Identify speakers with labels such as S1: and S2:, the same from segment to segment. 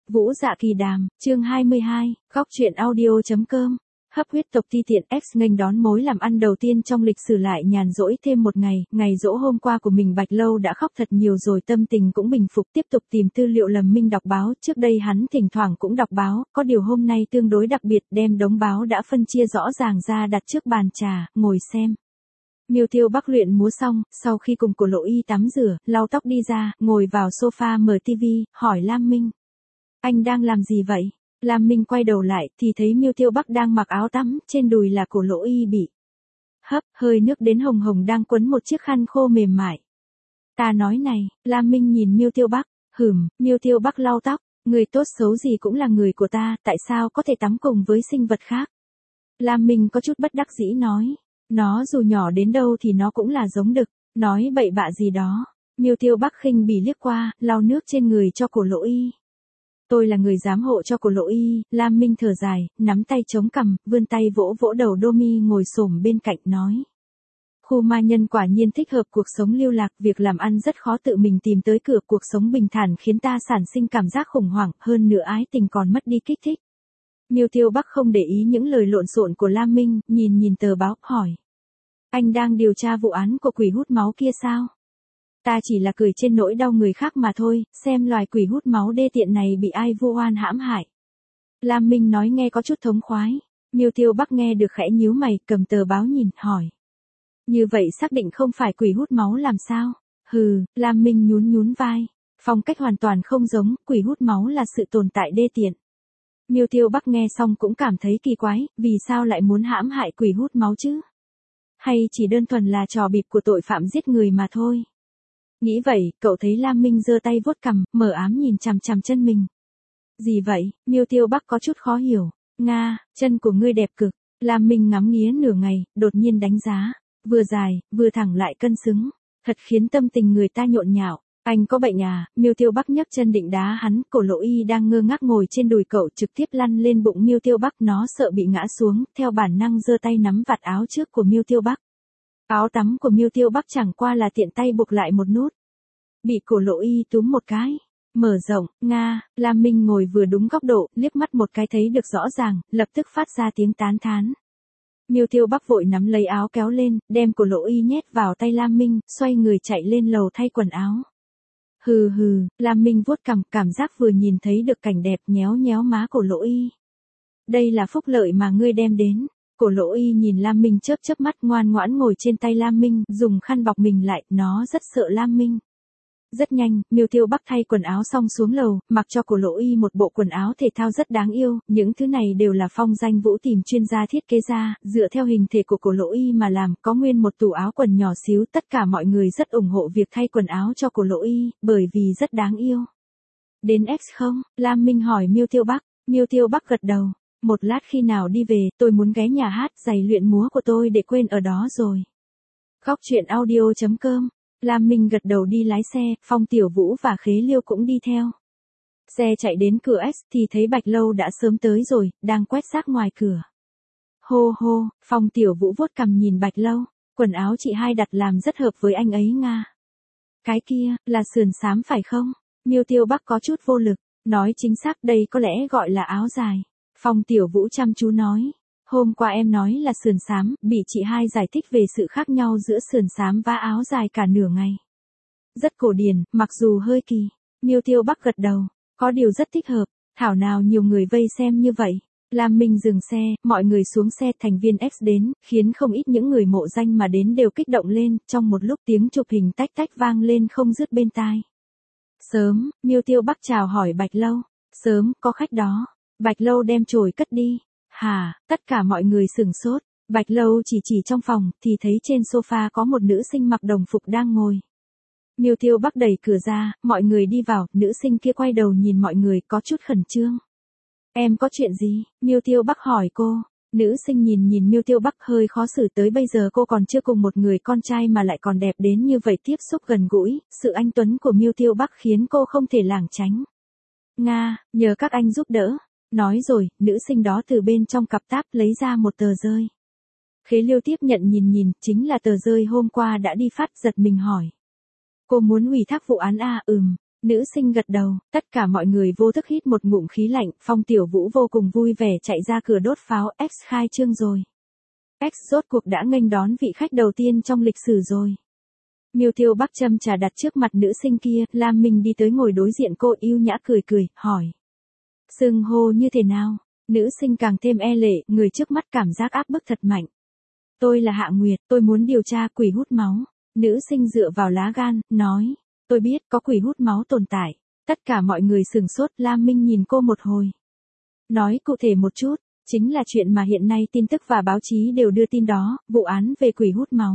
S1: Vũ Dạ Kỳ Đàm, chương 22, góc truyện audio.com. Hấp huyết tộc Ti Tiện X nghênh đón mối làm ăn đầu tiên trong lịch sử lại nhàn rỗi thêm một ngày, ngày giỗ hôm qua của mình Bạch Lâu đã khóc thật nhiều rồi tâm tình cũng bình phục tiếp tục tìm tư liệu Lâm Minh đọc báo, trước đây hắn thỉnh thoảng cũng đọc báo, có điều hôm nay tương đối đặc biệt đem đống báo đã phân chia rõ ràng ra đặt trước bàn trà, ngồi xem. Miêu Tiêu Bắc luyện múa xong, sau khi cùng Cổ Lộ Y tắm rửa, lau tóc đi ra, ngồi vào sofa mở tivi, hỏi Lam Minh. Anh đang làm gì vậy? Lam Minh quay đầu lại thì thấy Miêu Tiêu Bắc đang mặc áo tắm, trên đùi là Cổ Lộ Y bị hấp, hơi nước đến hồng hồng đang quấn một chiếc khăn khô mềm mại. Ta nói này, Lam Minh nhìn Miêu Tiêu Bắc, Miêu Tiêu Bắc lau tóc, người tốt xấu gì cũng là người của ta, tại sao có thể tắm cùng với sinh vật khác? Lam Minh có chút bất đắc dĩ nói, nó dù nhỏ đến đâu thì nó cũng là giống đực, nói bậy bạ gì đó. Miêu Tiêu Bắc khinh bỉ liếc qua, lau nước trên người cho Cổ Lộ Y. Tôi là người giám hộ cho Cổ Lộ Y, Lam Minh thở dài, nắm tay chống cằm, vươn tay vỗ vỗ đầu Domi ngồi xổm bên cạnh nói. Khu ma nhân quả nhiên thích hợp cuộc sống lưu lạc, việc làm ăn rất khó tự mình tìm tới cửa, cuộc sống bình thản khiến ta sản sinh cảm giác khủng hoảng, hơn nữa ái tình còn mất đi kích thích. Miêu Tiêu Bắc không để ý những lời lộn xộn của Lam Minh, nhìn tờ báo, hỏi. Anh đang điều tra vụ án của quỷ hút máu kia sao? Ta chỉ là cười trên nỗi đau người khác mà thôi, xem loài quỷ hút máu đê tiện này bị ai vu oan hãm hại. Lam Minh nói nghe có chút thống khoái. Miêu Tiêu Bắc nghe được khẽ nhíu mày, cầm tờ báo nhìn, hỏi. Như vậy xác định không phải quỷ hút máu làm sao? Lam Minh nhún vai. Phong cách hoàn toàn không giống, quỷ hút máu là sự tồn tại đê tiện. Miêu Tiêu Bắc nghe xong cũng cảm thấy kỳ quái, vì sao lại muốn hãm hại quỷ hút máu chứ? Hay chỉ đơn thuần là trò bịp của tội phạm giết người mà thôi? Nghĩ vậy, cậu thấy Lam Minh giơ tay vuốt cằm, mờ ám nhìn chằm chằm chân mình. Gì vậy? Miêu Tiêu Bắc có chút khó hiểu. Nga, chân của ngươi đẹp cực. Lam Minh ngắm nghía nửa ngày, đột nhiên đánh giá. Vừa dài, vừa thẳng lại cân xứng. Thật khiến tâm tình người ta nhộn nhạo. Anh có bệnh à? Miêu Tiêu Bắc nhấc chân định đá hắn, Cổ Lộ Y đang ngơ ngác ngồi trên đùi cậu trực tiếp lăn lên bụng Miêu Tiêu Bắc, nó sợ bị ngã xuống, theo bản năng giơ tay nắm vạt áo trước của Miêu Tiêu Bắc. Áo tắm của Miêu Tiêu Bắc chẳng qua là tiện tay buộc lại một nút. Bị Cổ Lộ Y túm một cái. Mở rộng, Nga, Lam Minh ngồi vừa đúng góc độ, liếc mắt một cái thấy được rõ ràng, lập tức phát ra tiếng tán thán. Miêu Tiêu Bắc vội nắm lấy áo kéo lên, đem Cổ Lộ Y nhét vào tay Lam Minh, xoay người chạy lên lầu thay quần áo. Lam Minh vuốt cằm, cảm giác vừa nhìn thấy được cảnh đẹp, nhéo má Cổ Lộ Y. Đây là phúc lợi mà ngươi đem đến. Cổ Lộ Y nhìn Lam Minh chớp mắt, ngoan ngoãn ngồi trên tay Lam Minh, dùng khăn bọc mình lại, nó rất sợ Lam Minh. Rất nhanh, Miêu Tiêu Bắc thay quần áo xong xuống lầu, mặc cho Cổ Lộ Y một bộ quần áo thể thao rất đáng yêu, những thứ này đều là Phong Danh Vũ tìm chuyên gia thiết kế ra, dựa theo hình thể của Cổ Lộ Y mà làm, có nguyên một tủ áo quần nhỏ xíu, tất cả mọi người rất ủng hộ việc thay quần áo cho Cổ Lộ Y, bởi vì rất đáng yêu. Đến X không? Lam Minh hỏi Miêu Tiêu Bắc gật đầu. Một lát khi nào đi về, tôi muốn ghé nhà hát, giày luyện múa của tôi để quên ở đó rồi. Góc truyện audio.com. Lam Minh gật đầu đi lái xe, Phong Tiểu Vũ và Khế Liêu cũng đi theo. Xe chạy đến cửa X thì thấy Bạch Lâu đã sớm tới rồi, đang quét rác ngoài cửa. Hô, Phong Tiểu Vũ vuốt cằm nhìn Bạch Lâu, quần áo chị hai đặt làm rất hợp với anh ấy Nga. Cái kia, là sườn xám phải không? Miêu Tiêu Bắc có chút vô lực, nói chính xác đây có lẽ gọi là áo dài. Phong Tiểu Vũ chăm chú nói. Hôm qua em nói là sườn xám, bị chị hai giải thích về sự khác nhau giữa sườn xám và áo dài cả nửa ngày. Rất cổ điển, mặc dù hơi kỳ. Miêu Tiêu Bắc gật đầu, có điều rất thích hợp, thảo nào nhiều người vây xem như vậy. Lam Minh dừng xe, mọi người xuống xe, thành viên X đến, khiến không ít những người mộ danh mà đến đều kích động lên, trong một lúc tiếng chụp hình tách vang lên không dứt bên tai. Sớm, Miêu Tiêu Bắc chào hỏi Bạch Lâu, sớm, có khách đó. Bạch Lâu đem chổi cất đi. Hả, tất cả mọi người sửng sốt. Bạch Lâu chỉ trong phòng, thì thấy trên sofa có một nữ sinh mặc đồng phục đang ngồi. Miêu Tiêu Bắc đẩy cửa ra, mọi người đi vào, nữ sinh kia quay đầu nhìn mọi người có chút khẩn trương. Em có chuyện gì? Miêu Tiêu Bắc hỏi cô. Nữ sinh nhìn Miêu Tiêu Bắc hơi khó xử, tới bây giờ cô còn chưa cùng một người con trai mà lại còn đẹp đến như vậy, tiếp xúc gần gũi, sự anh tuấn của Miêu Tiêu Bắc khiến cô không thể lảng tránh. Nga, nhờ các anh giúp đỡ. Nói rồi, nữ sinh đó từ bên trong cặp táp lấy ra một tờ rơi. Khế Liêu tiếp nhận nhìn, chính là tờ rơi hôm qua đã đi phát, giật mình hỏi. Cô muốn ủy thác vụ án à? Nữ sinh gật đầu, tất cả mọi người vô thức hít một ngụm khí lạnh, Phong Tiểu Vũ vô cùng vui vẻ chạy ra cửa đốt pháo, X khai trương rồi. X rốt cuộc đã nghênh đón vị khách đầu tiên trong lịch sử rồi. Miêu Tiêu Bắc châm trà đặt trước mặt nữ sinh kia, Lam Minh đi tới ngồi đối diện cô yêu nhã cười cười, hỏi. Xưng hô như thế nào? Nữ sinh càng thêm e lệ, người trước mắt cảm giác áp bức thật mạnh. Tôi là Hạ Nguyệt, tôi muốn điều tra quỷ hút máu. Nữ sinh dựa vào lá gan, nói. Tôi biết có quỷ hút máu tồn tại. Tất cả mọi người sửng sốt, Lam Minh nhìn cô một hồi. Nói cụ thể một chút, chính là chuyện mà hiện nay tin tức và báo chí đều đưa tin đó, vụ án về quỷ hút máu.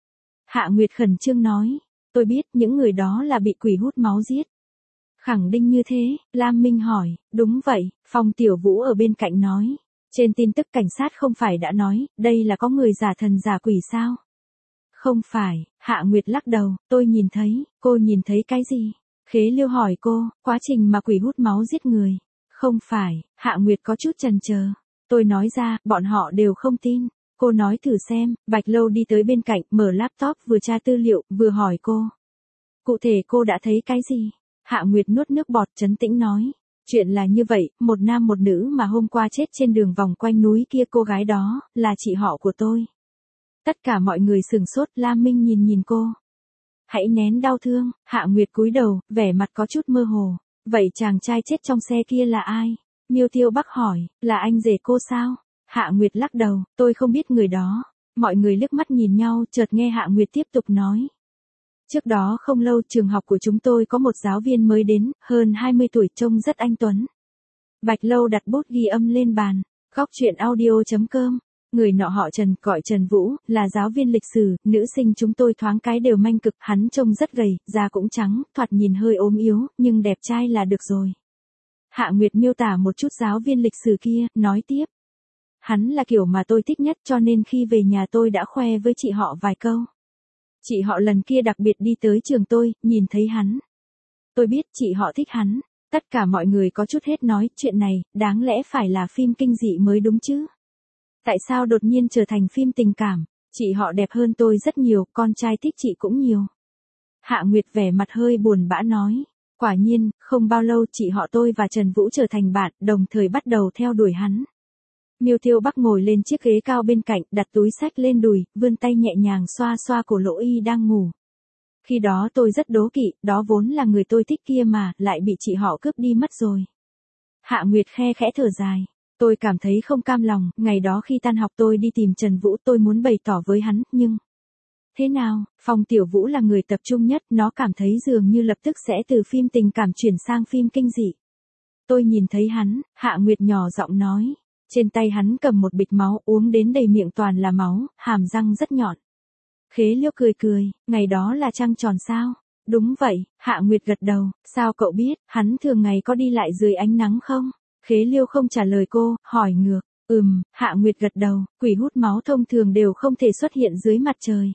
S1: Hạ Nguyệt khẩn trương nói. Tôi biết những người đó là bị quỷ hút máu giết. Khẳng định như thế, Lam Minh hỏi, đúng vậy, Phong Tiểu Vũ ở bên cạnh nói. Trên tin tức cảnh sát không phải đã nói, đây là có người giả thần giả quỷ sao? Không phải, Hạ Nguyệt lắc đầu, tôi nhìn thấy, cô nhìn thấy cái gì? Khế Liêu hỏi cô, quá trình mà quỷ hút máu giết người. Không phải, Hạ Nguyệt có chút chần chờ. Tôi nói ra, bọn họ đều không tin. Cô nói thử xem, Bạch Lâu đi tới bên cạnh, mở laptop vừa tra tư liệu, vừa hỏi cô. Cụ thể cô đã thấy cái gì? Hạ Nguyệt nuốt nước bọt trấn tĩnh nói. Chuyện là như vậy, một nam một nữ mà hôm qua chết trên đường vòng quanh núi kia, cô gái đó, là chị họ của tôi. Tất cả mọi người sửng sốt, Lam Minh nhìn cô. Hãy nén đau thương, Hạ Nguyệt cúi đầu, vẻ mặt có chút mơ hồ. Vậy chàng trai chết trong xe kia là ai? Miêu Tiêu Bắc hỏi, là anh rể cô sao? Hạ Nguyệt lắc đầu, tôi không biết người đó. Mọi người liếc mắt nhìn nhau, chợt nghe Hạ Nguyệt tiếp tục nói. Trước đó không lâu, trường học của chúng tôi có một giáo viên mới đến, hơn 20 tuổi, trông rất anh tuấn. Bạch Lâu đặt bút ghi âm lên bàn. Góc truyện audio.com. Người nọ họ Trần, gọi Trần Vũ, là giáo viên lịch sử, nữ sinh chúng tôi thoáng cái đều manh cực, hắn trông rất gầy, da cũng trắng, thoạt nhìn hơi ốm yếu, nhưng đẹp trai là được rồi. Hạ Nguyệt miêu tả một chút giáo viên lịch sử kia, nói tiếp. Hắn là kiểu mà tôi thích nhất, cho nên khi về nhà tôi đã khoe với chị họ vài câu. Chị họ lần kia đặc biệt đi tới trường tôi, nhìn thấy hắn. Tôi biết chị họ thích hắn. Tất cả mọi người có chút hết nói, chuyện này, đáng lẽ phải là phim kinh dị mới đúng chứ. Tại sao đột nhiên trở thành phim tình cảm? Chị họ đẹp hơn tôi rất nhiều, con trai thích chị cũng nhiều. Hạ Nguyệt vẻ mặt hơi buồn bã nói. Quả nhiên, không bao lâu chị họ tôi và Trần Vũ trở thành bạn, đồng thời bắt đầu theo đuổi hắn. Miêu Tiêu Bắc ngồi lên chiếc ghế cao bên cạnh, đặt túi sách lên đùi, vươn tay nhẹ nhàng xoa xoa cổ Lỗ Y đang ngủ. Khi đó tôi rất đố kỵ, đó vốn là người tôi thích kia mà, lại bị chị họ cướp đi mất rồi. Hạ Nguyệt khe khẽ thở dài. Tôi cảm thấy không cam lòng, ngày đó khi tan học tôi đi tìm Trần Vũ, tôi muốn bày tỏ với hắn, nhưng... Thế nào, Phong Tiểu Vũ là người tập trung nhất, nó cảm thấy dường như lập tức sẽ từ phim tình cảm chuyển sang phim kinh dị. Tôi nhìn thấy hắn, Hạ Nguyệt nhỏ giọng nói. Trên tay hắn cầm một bịch máu, uống đến đầy miệng toàn là máu, hàm răng rất nhọn. Khế Liêu cười cười, ngày đó là trăng tròn sao? Đúng vậy, Hạ Nguyệt gật đầu, sao cậu biết, hắn thường ngày có đi lại dưới ánh nắng không? Khế Liêu không trả lời cô, hỏi ngược, Hạ Nguyệt gật đầu, quỷ hút máu thông thường đều không thể xuất hiện dưới mặt trời.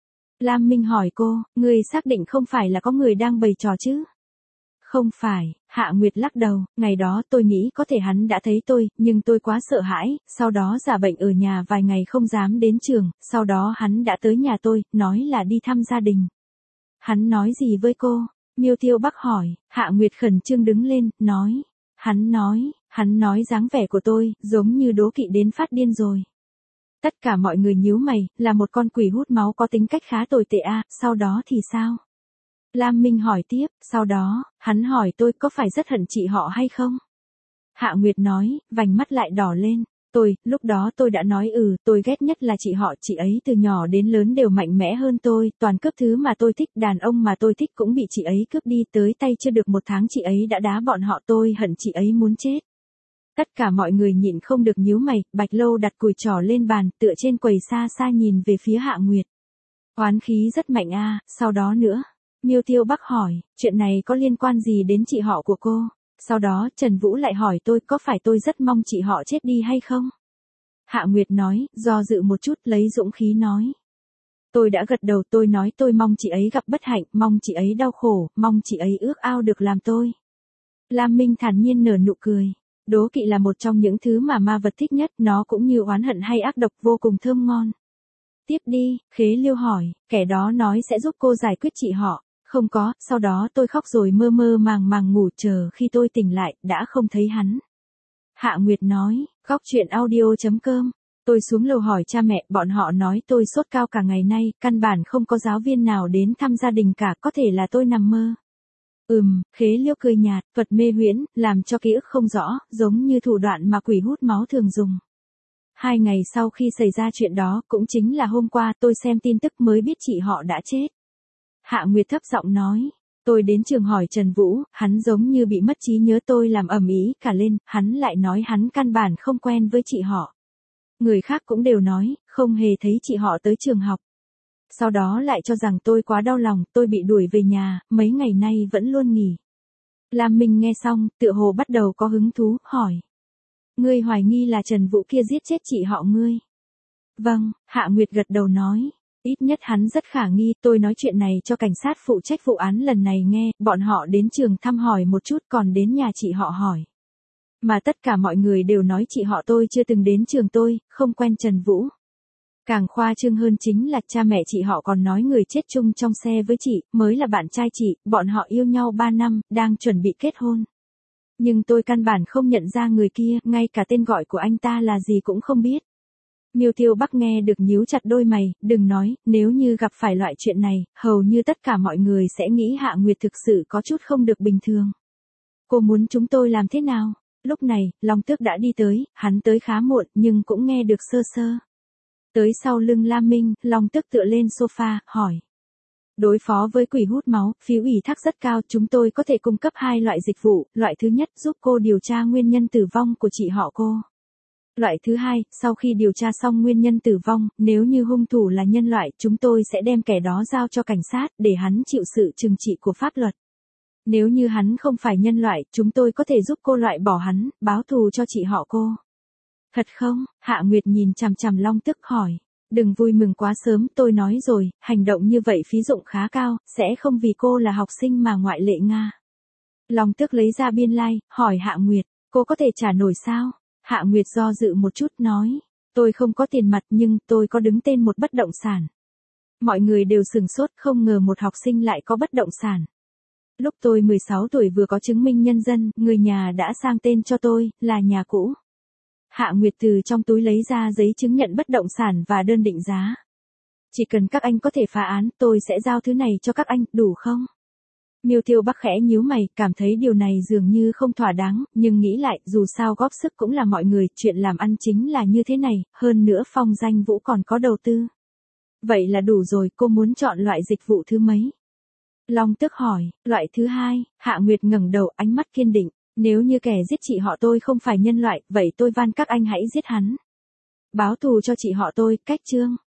S1: Lam Minh hỏi cô, người xác định không phải là có người đang bày trò chứ? Không phải, Hạ Nguyệt lắc đầu, ngày đó tôi nghĩ có thể hắn đã thấy tôi, nhưng tôi quá sợ hãi, sau đó giả bệnh ở nhà vài ngày không dám đến trường, sau đó hắn đã tới nhà tôi, nói là đi thăm gia đình. Hắn nói gì với cô? Miêu Tiêu Bắc hỏi, Hạ Nguyệt khẩn trương đứng lên, nói. Hắn nói dáng vẻ của tôi, giống như đố kỵ đến phát điên rồi. Tất cả mọi người nhíu mày, là một con quỷ hút máu có tính cách khá tồi tệ à, sau đó thì sao? Lam Minh hỏi tiếp, sau đó, hắn hỏi tôi có phải rất hận chị họ hay không? Hạ Nguyệt nói, vành mắt lại đỏ lên. Lúc đó tôi đã nói tôi ghét nhất là chị họ, chị ấy từ nhỏ đến lớn đều mạnh mẽ hơn tôi, toàn cướp thứ mà tôi thích, đàn ông mà tôi thích cũng bị chị ấy cướp đi, tới tay chưa được một tháng chị ấy đã đá bọn họ, tôi hận chị ấy muốn chết. Tất cả mọi người nhịn không được nhíu mày, Bạch Lâu đặt cùi trỏ lên bàn, tựa trên quầy xa xa nhìn về phía Hạ Nguyệt. Oán khí rất mạnh à, sau đó nữa. Miêu Tiêu Bắc hỏi, chuyện này có liên quan gì đến chị họ của cô? Sau đó Trần Vũ lại hỏi tôi có phải tôi rất mong chị họ chết đi hay không? Hạ Nguyệt nói, do dự một chút lấy dũng khí nói. Tôi đã gật đầu, tôi nói tôi mong chị ấy gặp bất hạnh, mong chị ấy đau khổ, mong chị ấy ước ao được làm tôi. Lam Minh thản nhiên nở nụ cười. Đố kỵ là một trong những thứ mà ma vật thích nhất, nó cũng như oán hận hay ác độc vô cùng thơm ngon. Tiếp đi, Khế Liêu hỏi, kẻ đó nói sẽ giúp cô giải quyết chị họ. Không có, sau đó tôi khóc rồi mơ mơ màng màng ngủ, chờ khi tôi tỉnh lại, đã không thấy hắn. Hạ Nguyệt nói, góc chuyện audio.com. Tôi xuống lầu hỏi cha mẹ, bọn họ nói tôi sốt cao cả ngày nay, căn bản không có giáo viên nào đến thăm gia đình cả, có thể là tôi nằm mơ. Khế Liêu cười nhạt, thuật mê huyễn, làm cho ký ức không rõ, giống như thủ đoạn mà quỷ hút máu thường dùng. 2 ngày sau khi xảy ra chuyện đó, cũng chính là hôm qua tôi xem tin tức mới biết chị họ đã chết. Hạ Nguyệt thấp giọng nói. Tôi đến trường hỏi Trần Vũ, hắn giống như bị mất trí nhớ, tôi làm ầm ĩ cả lên, hắn lại nói hắn căn bản không quen với chị họ. Người khác cũng đều nói, không hề thấy chị họ tới trường học. Sau đó lại cho rằng tôi quá đau lòng, tôi bị đuổi về nhà, mấy ngày nay vẫn luôn nghỉ. Lam Minh nghe xong, tựa hồ bắt đầu có hứng thú, hỏi. Ngươi hoài nghi là Trần Vũ kia giết chết chị họ ngươi? Vâng, Hạ Nguyệt gật đầu nói. Ít nhất hắn rất khả nghi, tôi nói chuyện này cho cảnh sát phụ trách vụ án lần này nghe, bọn họ đến trường thăm hỏi một chút, còn đến nhà chị họ hỏi. Mà tất cả mọi người đều nói chị họ tôi chưa từng đến trường tôi, không quen Trần Vũ. Càng khoa trương hơn chính là cha mẹ chị họ còn nói người chết chung trong xe với chị, mới là bạn trai chị, bọn họ yêu nhau 3 năm, đang chuẩn bị kết hôn. Nhưng tôi căn bản không nhận ra người kia, ngay cả tên gọi của anh ta là gì cũng không biết. Miêu Tiêu Bắc nghe được nhíu chặt đôi mày, đừng nói, nếu như gặp phải loại chuyện này, hầu như tất cả mọi người sẽ nghĩ Hạ Nguyệt thực sự có chút không được bình thường. Cô muốn chúng tôi làm thế nào? Lúc này, Long Tước đã đi tới, hắn tới khá muộn nhưng cũng nghe được sơ sơ. Tới sau lưng Lam Minh, Long Tước tựa lên sofa, hỏi. Đối phó với quỷ hút máu, phí ủy thác rất cao, chúng tôi có thể cung cấp 2 loại dịch vụ, loại thứ nhất giúp cô điều tra nguyên nhân tử vong của chị họ cô. Loại thứ hai, sau khi điều tra xong nguyên nhân tử vong, nếu như hung thủ là nhân loại, chúng tôi sẽ đem kẻ đó giao cho cảnh sát, để hắn chịu sự trừng trị của pháp luật. Nếu như hắn không phải nhân loại, chúng tôi có thể giúp cô loại bỏ hắn, báo thù cho chị họ cô. Thật không? Hạ Nguyệt nhìn chằm chằm Long Tước hỏi. Đừng vui mừng quá sớm, tôi nói rồi, hành động như vậy phí dụng khá cao, sẽ không vì cô là học sinh mà ngoại lệ Nga. Long Tước lấy ra biên lai, hỏi Hạ Nguyệt, cô có thể trả nổi sao? Hạ Nguyệt do dự một chút nói, tôi không có tiền mặt nhưng tôi có đứng tên một bất động sản. Mọi người đều sửng sốt, không ngờ một học sinh lại có bất động sản. Lúc tôi 16 tuổi vừa có chứng minh nhân dân, người nhà đã sang tên cho tôi, là nhà cũ. Hạ Nguyệt từ trong túi lấy ra giấy chứng nhận bất động sản và đơn định giá. Chỉ cần các anh có thể phá án, tôi sẽ giao thứ này cho các anh, đủ không? Miêu Tiêu Bắc khẽ nhíu mày, cảm thấy điều này dường như không thỏa đáng, nhưng nghĩ lại, dù sao góp sức cũng là mọi người, chuyện làm ăn chính là như thế này, hơn nữa Phong Danh Vũ còn có đầu tư. Vậy là đủ rồi, cô muốn chọn loại dịch vụ thứ mấy? Long Tước hỏi, loại thứ hai. Hạ Nguyệt ngẩng đầu, ánh mắt kiên định, nếu như kẻ giết chị họ tôi không phải nhân loại, vậy tôi van các anh hãy giết hắn. Báo thù cho chị họ tôi, cách chương.